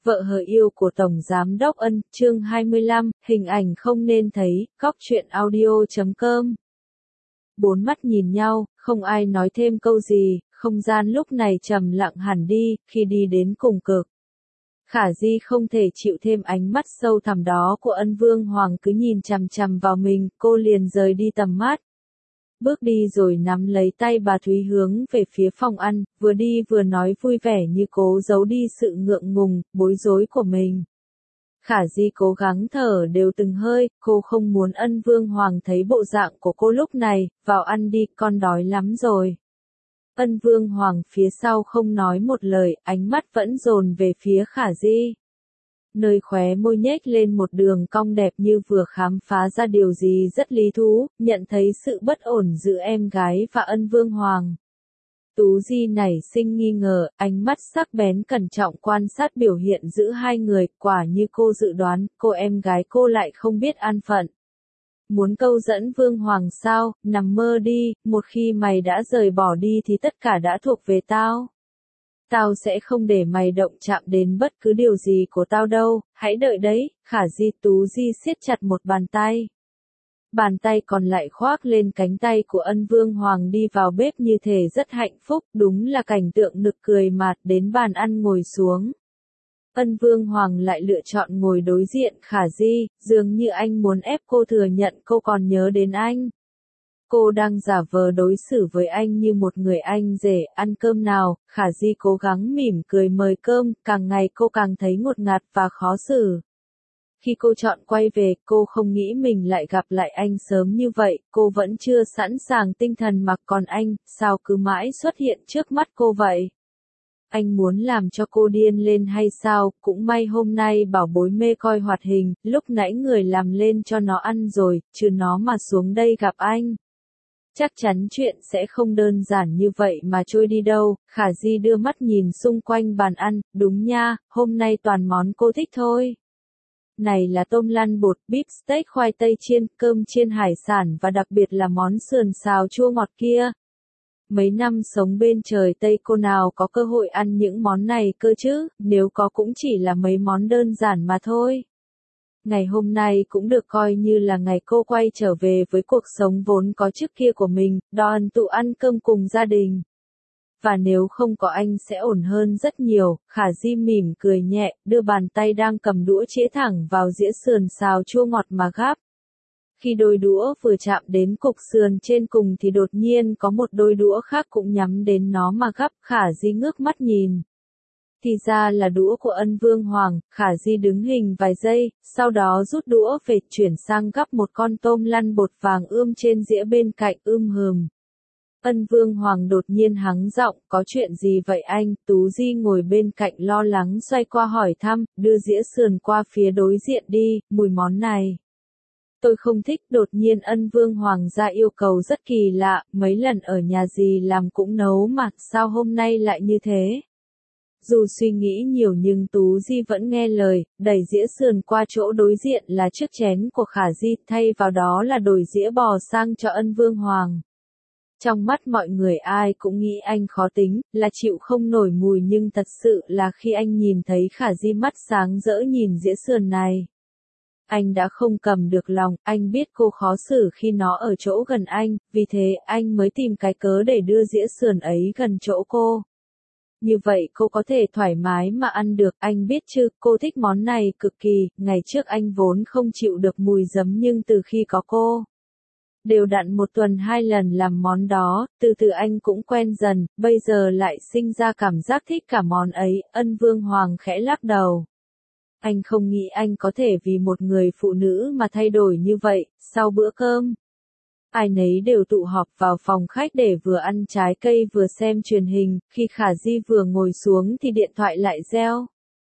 Vợ hờ yêu của Tổng Giám đốc Ân, chương 25, hình ảnh không nên thấy, góc truyện audio.com. Bốn mắt nhìn nhau, không ai nói thêm câu gì, không gian lúc này trầm lặng hẳn đi, khi đi đến cùng cực. Khả Di không thể chịu thêm ánh mắt sâu thẳm đó của Ân Vương Hoàng cứ nhìn chằm chằm vào mình, cô liền rời đi tầm mắt. Bước đi rồi nắm lấy tay bà Thúy hướng về phía phòng ăn, vừa đi vừa nói vui vẻ như cố giấu đi sự ngượng ngùng, bối rối của mình. Khả Di cố gắng thở đều từng hơi, cô không muốn Ân Vương Hoàng thấy bộ dạng của cô lúc này, vào ăn đi, con đói lắm rồi. Ân Vương Hoàng phía sau không nói một lời, ánh mắt vẫn dồn về phía Khả Di. Nơi khóe môi nhếch lên một đường cong đẹp như vừa khám phá ra điều gì rất lý thú, nhận thấy sự bất ổn giữa em gái và Ân Vương Hoàng. Tú Di nảy sinh nghi ngờ, ánh mắt sắc bén cẩn trọng quan sát biểu hiện giữa hai người, quả như cô dự đoán, cô em gái cô lại không biết an phận. Muốn câu dẫn Vương Hoàng sao, nằm mơ đi, một khi mày đã rời bỏ đi thì tất cả đã thuộc về tao. Tao sẽ không để mày động chạm đến bất cứ điều gì của tao đâu, hãy đợi đấy. Khả Di. Tú Di siết chặt một bàn tay. Bàn tay còn lại khoác lên cánh tay của Ân Vương Hoàng đi vào bếp như thể rất hạnh phúc, đúng là cảnh tượng nực cười mà, đến bàn ăn ngồi xuống. Ân Vương Hoàng lại lựa chọn ngồi đối diện Khả Di, dường như anh muốn ép cô thừa nhận cô còn nhớ đến anh. Cô đang giả vờ đối xử với anh như một người anh rể, ăn cơm nào. Khả Di cố gắng mỉm cười mời cơm, càng ngày cô càng thấy ngột ngạt và khó xử. Khi cô chọn quay về, cô không nghĩ mình lại gặp lại anh sớm như vậy, cô vẫn chưa sẵn sàng tinh thần mà còn anh, sao cứ mãi xuất hiện trước mắt cô vậy? Anh muốn làm cho cô điên lên hay sao? Cũng may hôm nay bảo bối mê coi hoạt hình, lúc nãy người làm lên cho nó ăn rồi, chứ nó mà xuống đây gặp anh. Chắc chắn chuyện sẽ không đơn giản như vậy mà trôi đi đâu. Khả Di đưa mắt nhìn xung quanh bàn ăn, đúng nha, hôm nay toàn món cô thích thôi. Này là tôm lăn bột, beef steak khoai tây chiên, cơm chiên hải sản và đặc biệt là món sườn xào chua ngọt kia. Mấy năm sống bên trời Tây cô nào có cơ hội ăn những món này cơ chứ, nếu có cũng chỉ là mấy món đơn giản mà thôi. Ngày hôm nay cũng được coi như là ngày cô quay trở về với cuộc sống vốn có trước kia của mình, đoàn tụ ăn cơm cùng gia đình. Và nếu không có anh sẽ ổn hơn rất nhiều. Khả Di mỉm cười nhẹ, đưa bàn tay đang cầm đũa chĩa thẳng vào dĩa sườn xào chua ngọt mà gắp. Khi đôi đũa vừa chạm đến cục sườn trên cùng thì đột nhiên có một đôi đũa khác cũng nhắm đến nó mà gắp. Khả Di ngước mắt nhìn. Thì ra là đũa của Ân Vương Hoàng. Khả Di đứng hình vài giây, sau đó rút đũa về chuyển sang gắp một con tôm lăn bột vàng ươm trên dĩa bên cạnh. Hừm. Ân Vương Hoàng đột nhiên hắng giọng, có chuyện gì vậy anh? Tú Di ngồi bên cạnh lo lắng xoay qua hỏi thăm, đưa dĩa sườn qua phía đối diện đi, mùi món này. Tôi không thích. Đột nhiên Ân Vương Hoàng ra yêu cầu rất kỳ lạ, mấy lần ở nhà dì làm cũng nấu mà, sao hôm nay lại như thế? Dù suy nghĩ nhiều nhưng Tú Di vẫn nghe lời, đẩy dĩa sườn qua chỗ đối diện là chiếc chén của Khả Di, thay vào đó là đổi dĩa bò sang cho Ân Vương Hoàng. Trong mắt mọi người ai cũng nghĩ anh khó tính, là chịu không nổi mùi nhưng thật sự là khi anh nhìn thấy Khả Di mắt sáng rỡ nhìn dĩa sườn này. Anh đã không cầm được lòng, anh biết cô khó xử khi nó ở chỗ gần anh, vì thế anh mới tìm cái cớ để đưa dĩa sườn ấy gần chỗ cô. Như vậy cô có thể thoải mái mà ăn được, anh biết chứ, cô thích món này cực kỳ, ngày trước anh vốn không chịu được mùi giấm nhưng từ khi có cô. Đều đặn một tuần 2 lần làm món đó, từ từ anh cũng quen dần, bây giờ lại sinh ra cảm giác thích cả món ấy. Ân Vương Hoàng khẽ lắc đầu. Anh không nghĩ anh có thể vì một người phụ nữ mà thay đổi như vậy. Sau bữa cơm, ai nấy đều tụ họp vào phòng khách để vừa ăn trái cây vừa xem truyền hình. Khi Khả Di vừa ngồi xuống thì điện thoại lại reo.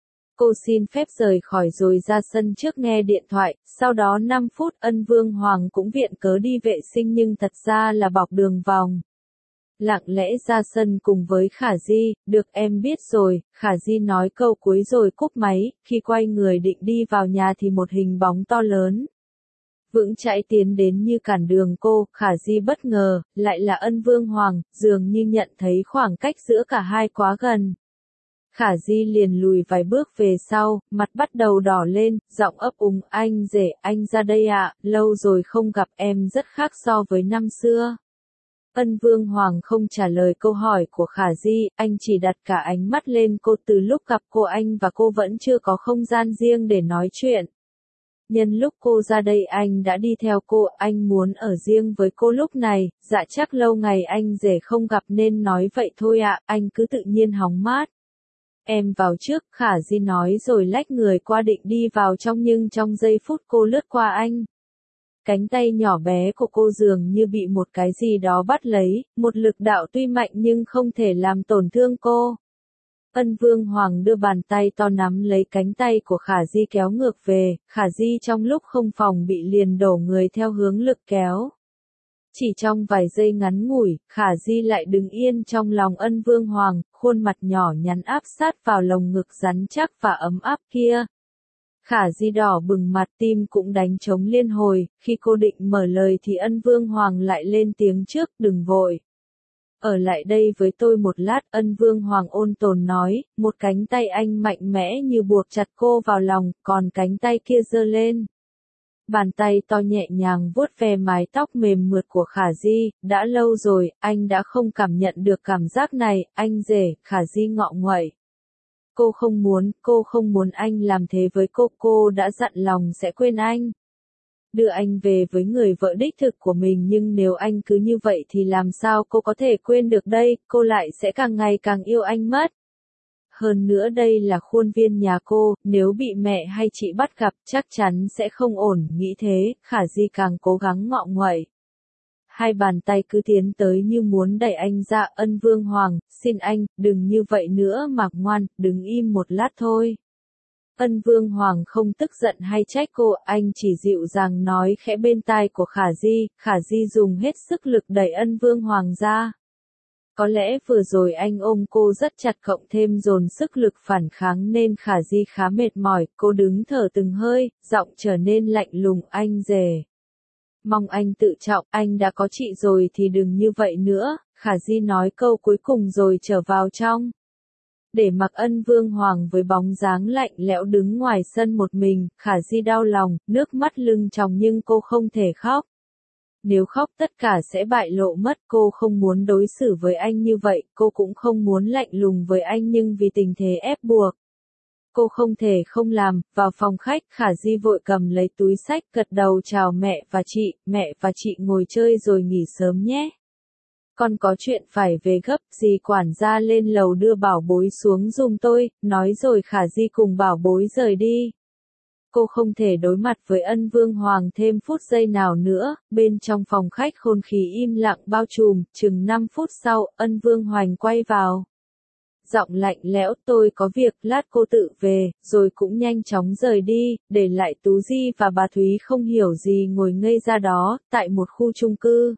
Cô xin phép rời khỏi rồi ra sân trước nghe điện thoại, sau đó 5 phút Ân Vương Hoàng cũng viện cớ đi vệ sinh nhưng thật ra là bọc đường vòng. Lặng lẽ ra sân cùng với Khả Di, được em biết rồi. Khả Di nói câu cuối rồi cúp máy, khi quay người định đi vào nhà thì một hình bóng to lớn vững chãi tiến đến như cản đường cô. Khả Di bất ngờ, lại là Ân Vương Hoàng, dường như nhận thấy khoảng cách giữa cả hai quá gần. Khả Di liền lùi vài bước về sau, mặt bắt đầu đỏ lên, giọng ấp úng, anh rể, anh ra đây ạ, lâu rồi không gặp em rất khác so với năm xưa. Ân Vương Hoàng không trả lời câu hỏi của Khả Di, anh chỉ đặt cả ánh mắt lên cô. Từ lúc gặp cô anh và cô vẫn chưa có không gian riêng để nói chuyện. Nhân lúc cô ra đây anh đã đi theo cô, anh muốn ở riêng với cô lúc này, dạ chắc lâu ngày anh rể không gặp nên nói vậy thôi ạ, anh cứ tự nhiên hóng mát. Em vào trước, Khả Di nói rồi lách người qua định đi vào trong nhưng trong giây phút cô lướt qua anh. Cánh tay nhỏ bé của cô dường như bị một cái gì đó bắt lấy, một lực đạo tuy mạnh nhưng không thể làm tổn thương cô. Ân Vương Hoàng đưa bàn tay to nắm lấy cánh tay của Khả Di kéo ngược về, Khả Di trong lúc không phòng bị liền đổ người theo hướng lực kéo. Chỉ trong vài giây ngắn ngủi, Khả Di lại đứng yên trong lòng Ân Vương Hoàng, khuôn mặt nhỏ nhắn áp sát vào lồng ngực rắn chắc và ấm áp kia. Khả Di đỏ bừng mặt, tim cũng đánh trống liên hồi, khi cô định mở lời thì Ân Vương Hoàng lại lên tiếng trước, đừng vội. Ở lại đây với tôi một lát, Ân Vương Hoàng ôn tồn nói, một cánh tay anh mạnh mẽ như buộc chặt cô vào lòng, còn cánh tay kia giơ lên. Bàn tay to nhẹ nhàng vuốt ve mái tóc mềm mượt của Khả Di, đã lâu rồi, anh đã không cảm nhận được cảm giác này, anh rể, Khả Di ngọ nguậy. Cô không muốn anh làm thế với cô đã dặn lòng sẽ quên anh. Đưa anh về với người vợ đích thực của mình nhưng nếu anh cứ như vậy thì làm sao cô có thể quên được đây, cô lại sẽ càng ngày càng yêu anh mất. Hơn nữa đây là khuôn viên nhà cô, nếu bị mẹ hay chị bắt gặp chắc chắn sẽ không ổn, nghĩ thế, Khả Di càng cố gắng ngọ nguậy. Hai bàn tay cứ tiến tới như muốn đẩy anh ra. Ân Vương Hoàng, xin anh, đừng như vậy nữa mà ngoan, đứng im một lát thôi. Ân Vương Hoàng không tức giận hay trách cô, anh chỉ dịu dàng nói khẽ bên tai của Khả Di dùng hết sức lực đẩy Ân Vương Hoàng ra. Có lẽ vừa rồi anh ôm cô rất chặt cộng thêm dồn sức lực phản kháng nên Khả Di khá mệt mỏi, cô đứng thở từng hơi, giọng trở nên lạnh lùng, anh rể. Mong anh tự trọng, anh đã có chị rồi thì đừng như vậy nữa, Khả Di nói câu cuối cùng rồi trở vào trong. Để mặc Ân Vương Hoàng với bóng dáng lạnh lẽo đứng ngoài sân một mình, Khả Di đau lòng, nước mắt lưng tròng nhưng cô không thể khóc. Nếu khóc tất cả sẽ bại lộ mất, cô không muốn đối xử với anh như vậy, cô cũng không muốn lạnh lùng với anh nhưng vì tình thế ép buộc. Cô không thể không làm. Vào phòng khách, Khả Di vội cầm lấy túi xách, gật đầu chào mẹ và chị ngồi chơi rồi nghỉ sớm nhé. Con có chuyện phải về gấp, dì quản gia lên lầu đưa bảo bối xuống giùm tôi, nói rồi Khả Di cùng bảo bối rời đi. Cô không thể đối mặt với Ân Vương Hoàng thêm phút giây nào nữa, bên trong phòng khách khôn khí im lặng bao trùm, chừng 5 phút sau, Ân Vương Hoành quay vào. Giọng lạnh lẽo, tôi có việc, lát cô tự về, rồi cũng nhanh chóng rời đi, để lại Tú Di và bà Thúy không hiểu gì ngồi ngây ra đó, tại một khu chung cư.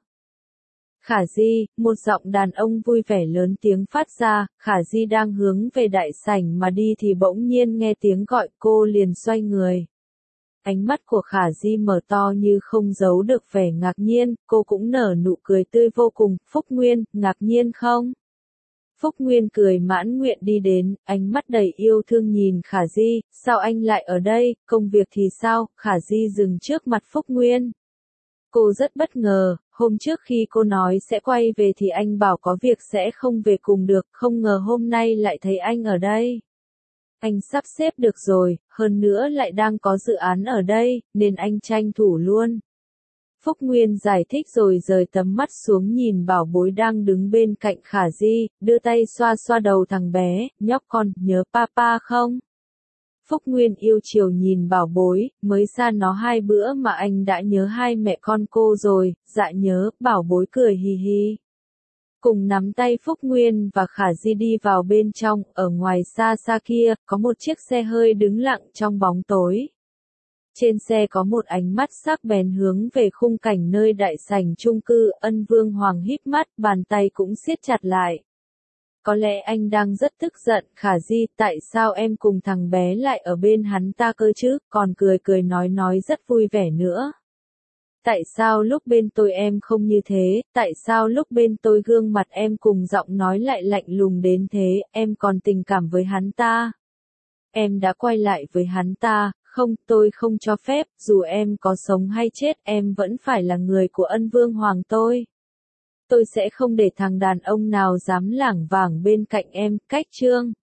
Khả Di, một giọng đàn ông vui vẻ lớn tiếng phát ra, Khả Di đang hướng về đại sảnh mà đi thì bỗng nhiên nghe tiếng gọi, cô liền xoay người. Ánh mắt của Khả Di mở to như không giấu được vẻ ngạc nhiên, cô cũng nở nụ cười tươi vô cùng, Phúc Nguyên, ngạc nhiên không? Phúc Nguyên cười mãn nguyện đi đến, ánh mắt đầy yêu thương nhìn Khả Di, sao anh lại ở đây, công việc thì sao? Khả Di dừng trước mặt Phúc Nguyên. Cô rất bất ngờ, hôm trước khi cô nói sẽ quay về thì anh bảo có việc sẽ không về cùng được, không ngờ hôm nay lại thấy anh ở đây. Anh sắp xếp được rồi, hơn nữa lại đang có dự án ở đây, nên anh tranh thủ luôn. Phúc Nguyên giải thích rồi rời tầm mắt xuống nhìn bảo bối đang đứng bên cạnh Khả Di, đưa tay xoa xoa đầu thằng bé, nhóc con, nhớ papa không? Phúc Nguyên yêu chiều nhìn bảo bối, mới xa nó 2 bữa mà anh đã nhớ hai mẹ con cô rồi, dạ nhớ, bảo bối cười hì hì. Cùng nắm tay Phúc Nguyên và Khả Di đi vào bên trong, ở ngoài xa xa kia, có một chiếc xe hơi đứng lặng trong bóng tối. Trên xe có một ánh mắt sắc bén hướng về khung cảnh nơi đại sảnh chung cư, Ân Vương Hoàng híp mắt, bàn tay cũng siết chặt lại. Có lẽ anh đang rất tức giận, Khả Di, tại sao em cùng thằng bé lại ở bên hắn ta cơ chứ, còn cười cười nói rất vui vẻ nữa. Tại sao lúc bên tôi em không như thế, tại sao lúc bên tôi gương mặt em cùng giọng nói lại lạnh lùng đến thế, em còn tình cảm với hắn ta. Em đã quay lại với hắn ta, không, tôi không cho phép, dù em có sống hay chết, em vẫn phải là người của Ân Vương Hoàng tôi. Tôi sẽ không để thằng đàn ông nào dám lảng vảng bên cạnh em, cách chương.